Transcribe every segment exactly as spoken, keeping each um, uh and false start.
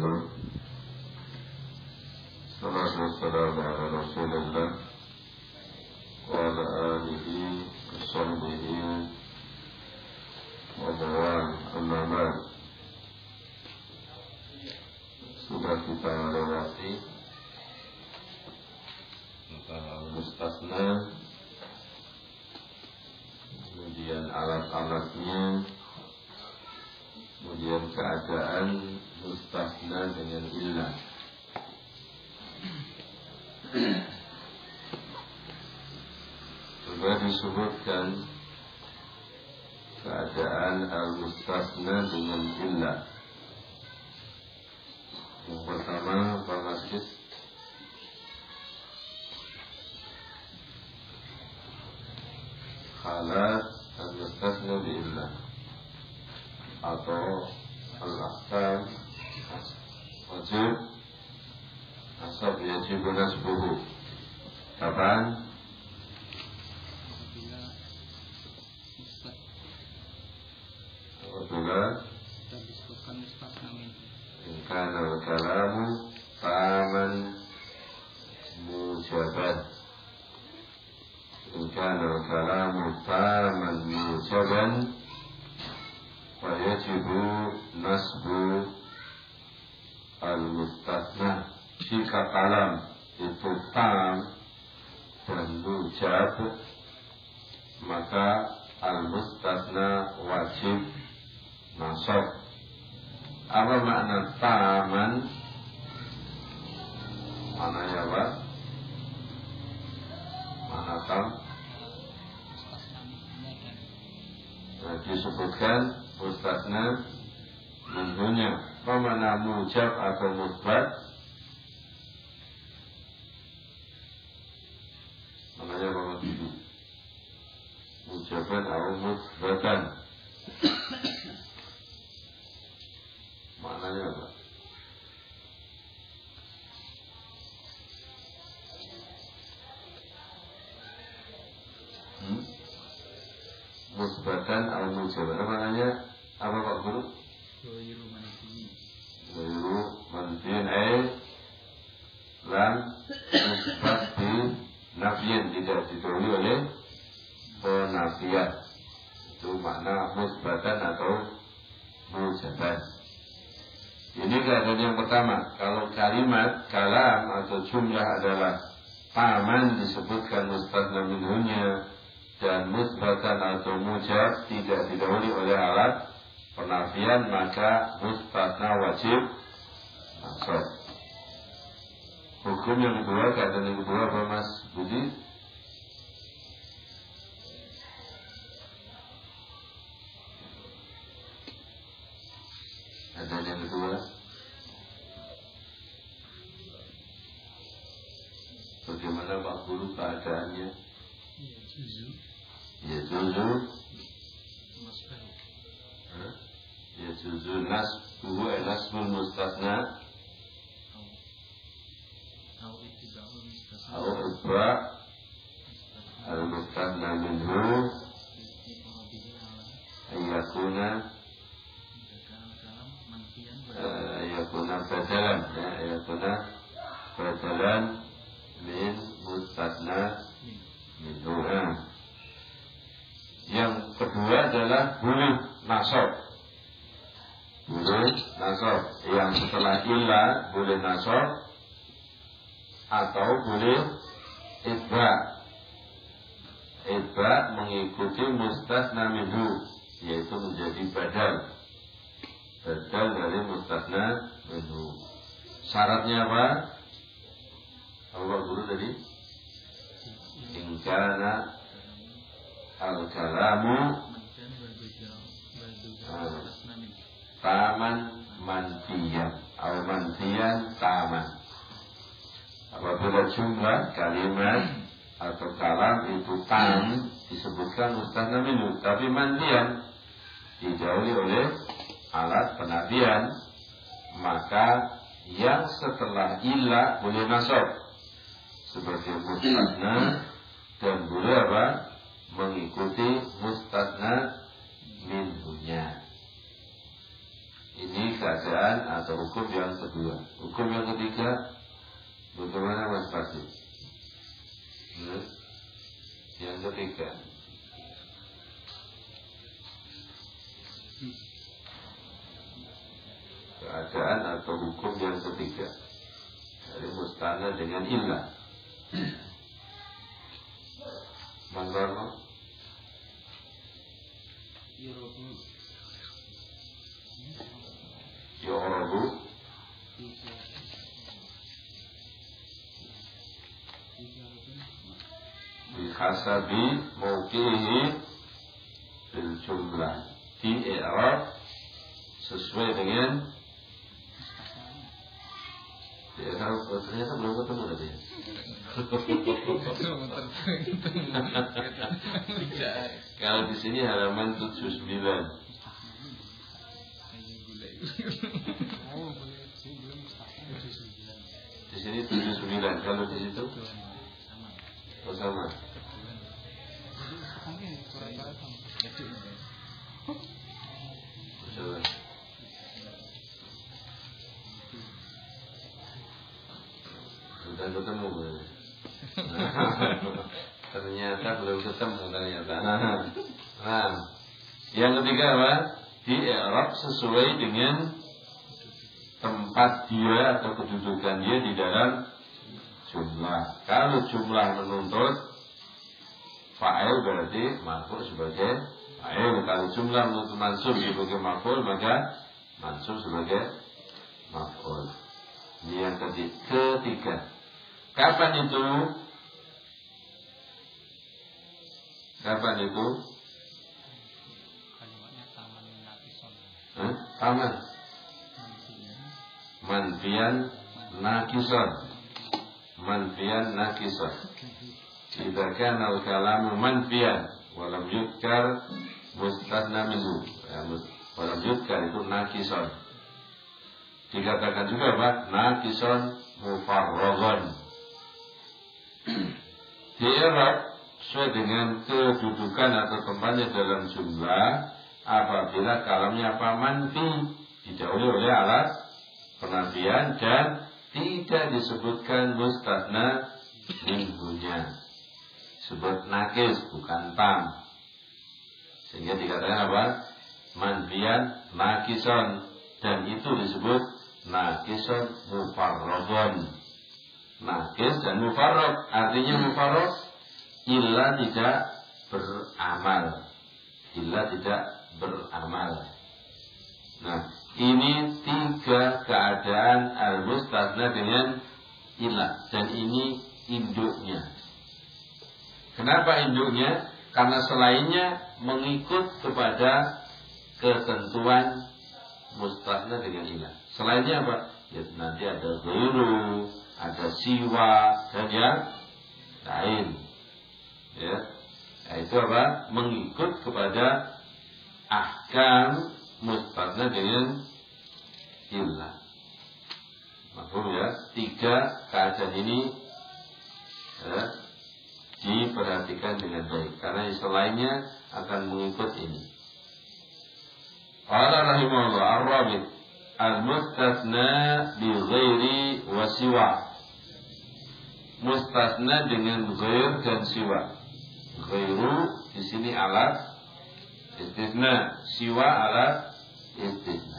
Alhamdulillah. Salatu wassalamu ala Rasulillah wa ala alihi wa sahbihi wa mawal amma ba'd. Sudah kita lewati tentang mustasna, kemudian alat-alatnya, kemudian keadaan mustasna dengan illah. Juga disebutkan keadaan al-mustasna dengan illah. Yang pertama, Pak Masjid, halat al-mustasna bi-illah atau al-ahkam wajib asab yajib nasbuhu. Kapan? Apabila kana al-kalamu taman mujaban. In kana al-kalamu taman mujaban fayajibu nasbu al-mustasna. Jika kalam itu tam dan mujab, maka al-mustasna wajib nasab. Apa makna taman? Maknanya apa? Makna tam? Nah, disebutkan mustasna minhunya. Apa makna mujab atau musbat? Maknanya apa itu? Mujaban atau musbatan? Maknanya apa? Hmm? Musbatan atau mujaban? Maknanya apa Pak Guru? Ghairu manfiyin. Ghairu manfiyin ay lam musbat bi nafiyin, tidak didahului oleh penafian. Itu makna musbatan atau mujaban. Ini keadaan yang pertama. Kalau kalimat, kalam atau jumlah adalah taman, disebutkan mustasna minhunya, dan musbatan atau mujab tidak didahului oleh alat penafian, maka mustasna wajib nasab. Hukum yang kedua, keadaan yang kedua apa Mas Budi? Keadaan yang kedua, bagaimana Pak Guru keadaannya? Ya juzu. Ya juzu. Ya juzu nasbuhu ay nasbul mustasna atau ibra al-mustasna minhu ayakuna ayakuna badalan ya ayakuna badalan min mustasna minhu. Yang kedua adalah boleh nasab. Boleh nasab. Yang setelah illa boleh nasab atau boleh itba. Itba mengikuti mustasna minhu, yaitu menjadi badal. Badal dari mustasna minhu. Syaratnya apa? Apa Guru tadi? In kana al-kalamu taman manfiyan atau manfiyan taman. Apabila jumlah kalimat atau kalam itu tam, disebutkan mustasna minhu, tapi manfiyan dijauhi oleh alat penafian, maka yang setelah illa boleh nasab sebagai mustasna dan boleh apa? Mengikuti mustasna minhunya. Ini keadaan atau hukum yang kedua. Hukum yang ketiga, bagaimana Mas Fatih? Hmm? Yang ketiga, keadaan atau hukum yang ketiga dari mustana dengan illah. Mandarno Yorobu bihasabi mauqihi bil jumlah, di i'rab sesuai dengan di i'rab. Ternyata belum ketemu tadi. Kalau di sini halaman tujuh puluh sembilan. Di sini tujuh puluh sembilan. Kalau di situ oh, sama. Coba. Sudah ketemu. Ternyata belum ketemu ternyata. Nah, yang ketiga apa? Di i'rab sesuai dengan tempat dia atau kedudukan dia di dalam jumlah. Kalau jumlah menuntut fa'il berarti marfu' sebagai fa'il. Kalau jumlah menuntut mansub sebagai maf'ul, maka mansub sebagai maf'ul. Ini yang ketiga. Kapan itu? Kapan itu? Hah? Taman manfian nakison, manfian nakison. Jika kana al-kalamu manfian walam yudkar mustathna minhu, walam yudkar itu nakison. Dikatakan juga apa? Nakison mufarradhan. Di i'rab sesuai dengan kedudukan atau tempatnya dalam jumlah apabila kalamnya apa? Manfi, didahului oleh alat penafian dan tidak disebutkan mustathna minhunya, sebut nakis bukan tam, sehingga dikatakan apa? Manfian nakison, dan itu disebut nakison mufarradhan. Nakis dan mufarrad, artinya mufarrad illa tidak beramal, illa tidak beramal. Nah, ini tiga keadaan al-mustathna dengan ilah, dan ini induknya. Kenapa induknya? Karena selainnya mengikut kepada ketentuan mustathna dengan ilah. Selainnya apa? Ya, nanti ada ghairu, ada siwa, dan yang lain. Ya, nah, itu apa? Mengikut kepada ahkam mustathna dengan illah. Maksud ya, tiga keadaan ini ya, diperhatikan dengan baik, karena yang selainnya akan mengikut ini. Qala rahimahullah ar-rabit al-mustathna bi ghairi wa siwa. Mustathna dengan ghair dan siwa. Ghairu di sini alat istisna, siwa alat istisna.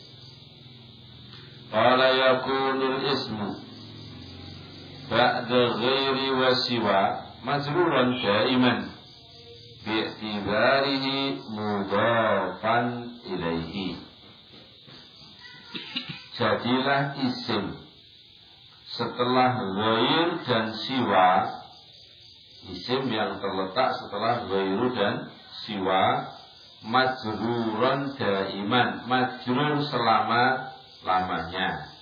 Qala yakunul ismu ba'da ghairi wa siwa majruran daiman bi'tibarihi mudhafan ilaihi. Jadilah isim setelah ghair dan siwa, isim yang terletak setelah ghairu dan siwa, majruran daiman, majrur selama-lamanya.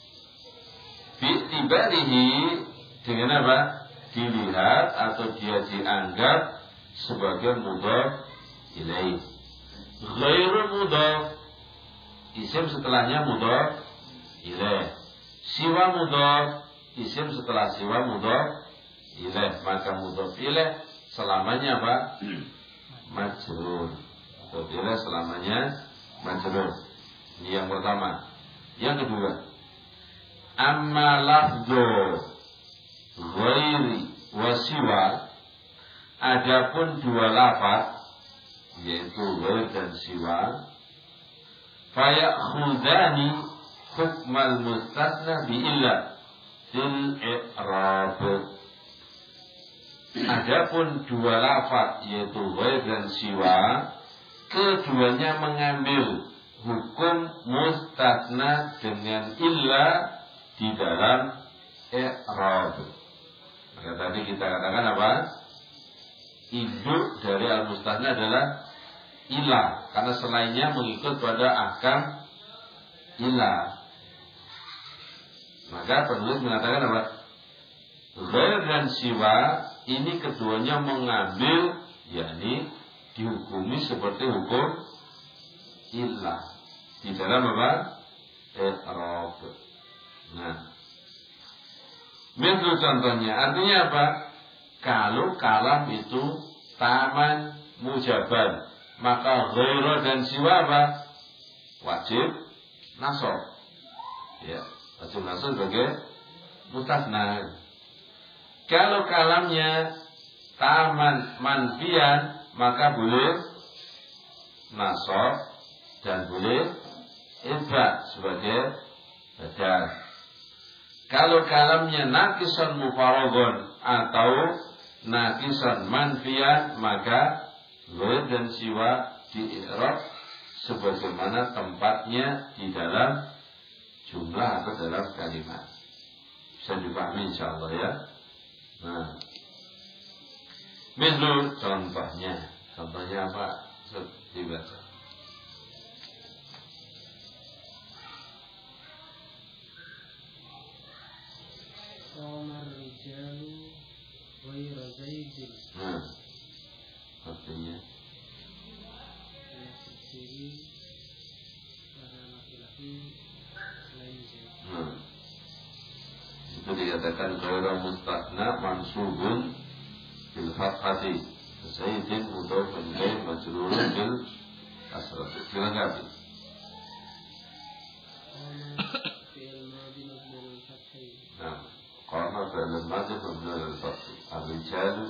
Bi'tibarihi dengan apa? Dilihat atau dia dianggap sebagai mudhaf ilaih. Ghairu mudhaf, isim setelahnya mudhaf ilaih. Siwa mudhaf, isim setelah siwa mudhaf ilaih. Maka mudhaf ilaih selamanya apa? Majrur. Mudhaf ilaih selamanya majrur. Ini yang pertama. Yang kedua, amma lafdhu ghairi wa siwa, adapun dua lafaz yaitu ghair dan siwa, fayakhudani hukmal mustasna bi illa fil i'rab. Adapun dua lafaz yaitu ghair dan siwa, keduanya mengambil hukum mustasna dengan illa di dalam i'rab. Maka tadi kita katakan apa? Induk dari al-mustasna adalah illa, karena selainnya mengikut pada ahkam illa. Maka penulis mengatakan apa? Ghair dan siwa ini keduanya mengambil, yakni dihukumi seperti hukum illa di dalam apa? I'rab. Nah, misal contohnya, artinya apa? Kalau kalam itu taman mujabal, maka ghaira dan siwa apa? Wajib nasab. Ya, wajib nasab sebagai mustasna. Kalau kalamnya taman manfian, maka boleh nasab dan boleh ibad sebagai badal. Kalau kalamnya naqisan mufarogon atau naqisan manfian, maka ghair dan siwa di i'rab sebagaimana tempatnya di dalam jumlah atau dalam kalimat. Bisa dipahami insyaallah ya. Nah, misal contohnya, contohnya apa? Dibaca. Qamar rijalu ghayra zaidin. Nah, artinya berdiri para laki-laki selain Zaid. Nah, itu dikatakan ghayra mustasna mansubun bil fathati, Zaidin mudhafun ilaih majrurun bil kasrah. Dilengkapi. Nah, qama fi'l madhi mabni al fath. Ar-rijalu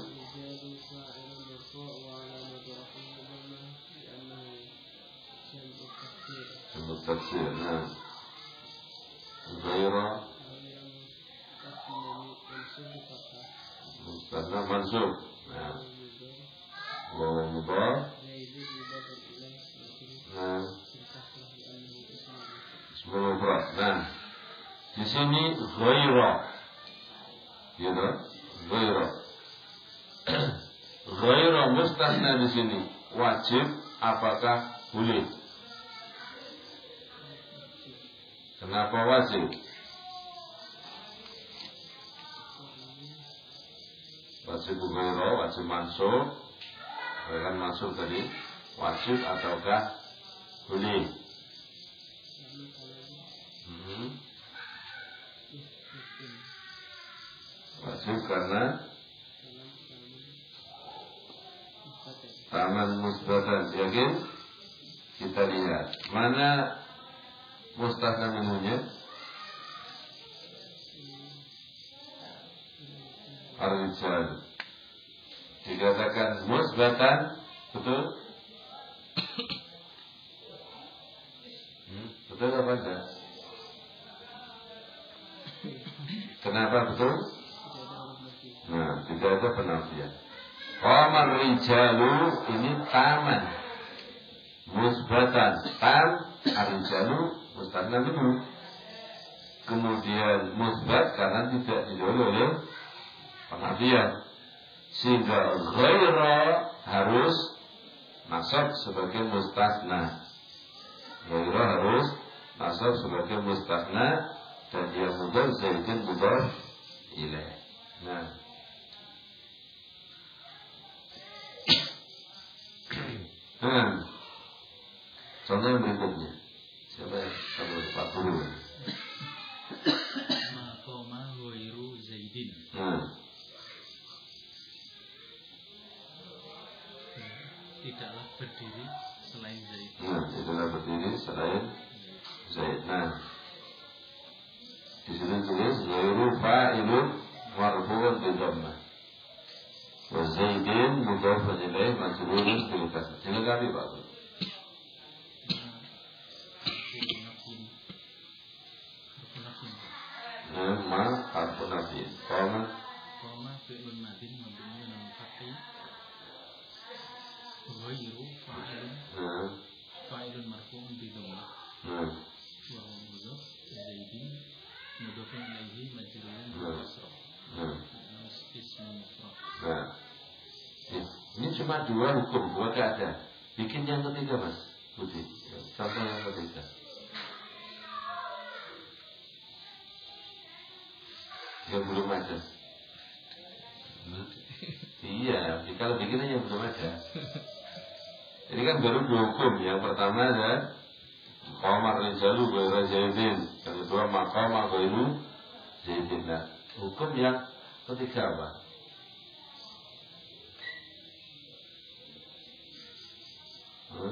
sebut tafsir. Nah, ghayra mustasna mansub. Nah, wa mudhaf. Nah, ismul mufrad. Nah, di sini ghayra, gitu, ghayra. Ghayra mustasna di sini wajib apakah boleh? Kenapa wajib? Wajib ghayra, wajib mansub. Kan mansub tadi wajib ataukah boleh? Hmm. Wajib karena taman musbatan. Yakin? Kita lihat mana mustasna minhunya. Ar-rijal dikatakan musbatan, betul? Hmm, betul apa enggak? Kenapa betul? Nah, tidak ada penafian. Qamar rijalu ini taman musbatan, tam ar-rijalu mustasna minhu. Kemudian musbat karena tidak didahului oleh penafian, sehingga ghaira harus nasab sebagai mustasna. Ghaira harus nasab sebagai mustasna dan dia mudhaf, Zaidin mudhaf ilaih. Nah, nah, contoh yang berikutnya. Siapa yang kamu Pak Guru? Maqama ghairu Zaidin. Nah, tidaklah berdiri selain Zaid. nah, tidaklah berdiri selain Di sini tulis ghairu fa'ilun marfu'un bi dhammah. Wa Zaidin mudhafun ilaih majrurun bil kasrah. Dilengkapi Pak. Nah, ma harfun nafi. Qama qama fi'lun madin mabniun 'alal fathi. Ghairu fa'ilun. Nah. Fa'ilun marfu'un bi dhammah. Nah. Wa huwa mudhaf Zaidin mudhafun ilaihi majrurun bil kasrah. Nah. Ismu mufrad. Nah. Ini cuma dua hukum, dua keadaan. Bikin yang ketiga Mas Budi. Contoh yang ketiga. Yang belum ada. Iya, kalau bikin yang belum ada. Ini kan baru dua hukum. Yang pertama ada qamar rijalu ghairu zaidin. Yang kedua maqama ghairu zaidin. Nah, hukum yang ketiga apa? Hmm?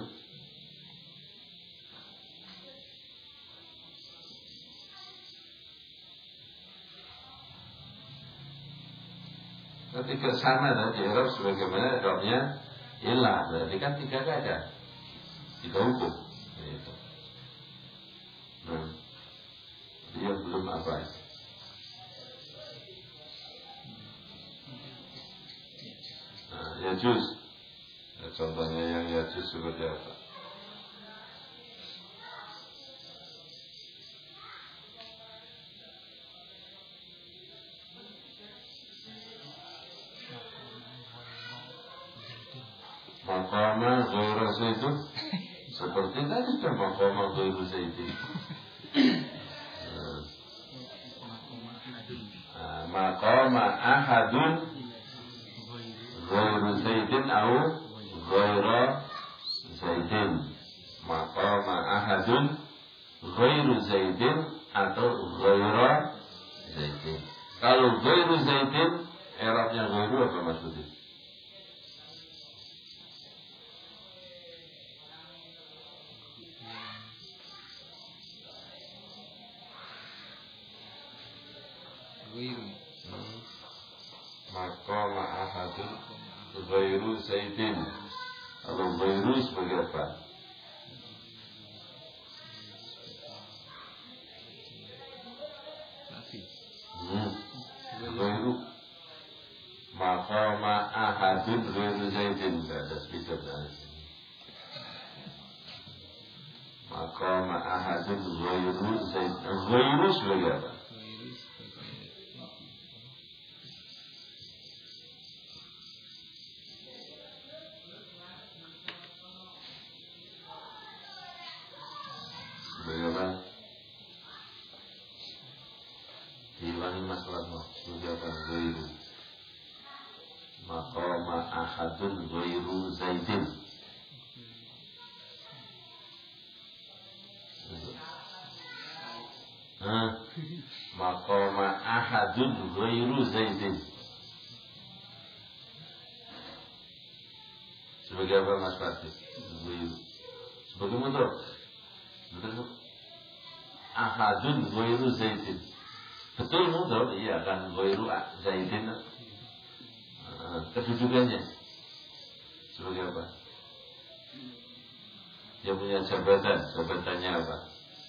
Ketika sama tadi Arab sebagaimana Arabnya ilah, berarti kan tiga keadaan, tiga hukum. Gitu. Nah, dia belum apa? Nah, ya juz. Ya, contohnya yang ya juz seperti apa? Maqama ghairu zaidin. Seperti tadi sudah maqama ghairu zaidin. Maqama ahadun ghairu zaidin atau ghairu zaidin. Maqama ahadun ghairu zaidin atau ghairu zaidin. Kalau ghairu zaidin, i'rabnya ghairu apa maksudnya? Maqama ahadun ghairu zaidin. Kalau ghairu sebagai apa? Hmm. Ghairu. Maqama ahadun ghairu zaidin. Tidak ada speakernya. Maqama ahadun ghairu zaidin. Ghairu sebagai apa? Bagaimana? Diulangi masalahmu. Bagaimana ghairu? Maqama ahadun ghairu zaidin. Hah? Maqama ahadun ghairu zaidin. Sebagai apa Mas Fatih? Ghairu. Sebagai mudhaf. Betul. Ahadun ghairu zaidin. Betul mudhaf, iya kan ghairu zaidin. Kedudukannya sebagai apa? Dia punya jabatan, jabatannya apa?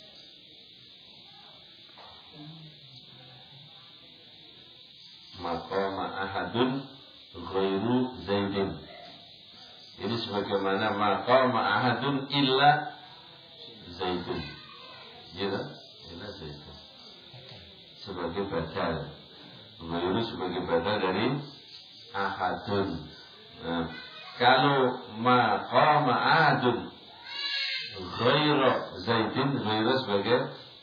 Maqama ahadun ghairu zaidin. Ini sebagaimana maqama ahadun illa zaidun. Gitu? Illa zaidun. Sebagai badal. Ghairu sebagai badal dari ahadun. Nah, kalau maqama ahadun ghairu zaidin, ghairu sebagai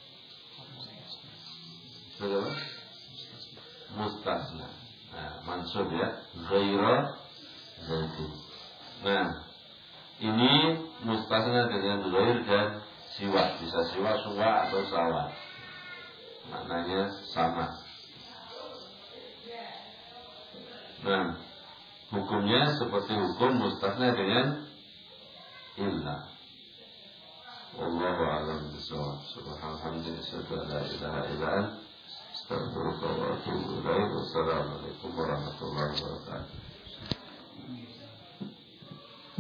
sebagai apa? Mustasna. Nah, mansub ya, ghairu zaidin. Nah, ini mustasna dengan ghair dan siwa, bisa siwa, suwa atau sawa. Maknanya sama. Nah, hukumnya seperti hukum mustasna dengan illa. Wallahu a'lam bishawab. Subhanallah, alhamdulillah, la ilaha illa anta Astagfirullahaladzim. Wassalamualaikum warahmatullahi wabarakatuh.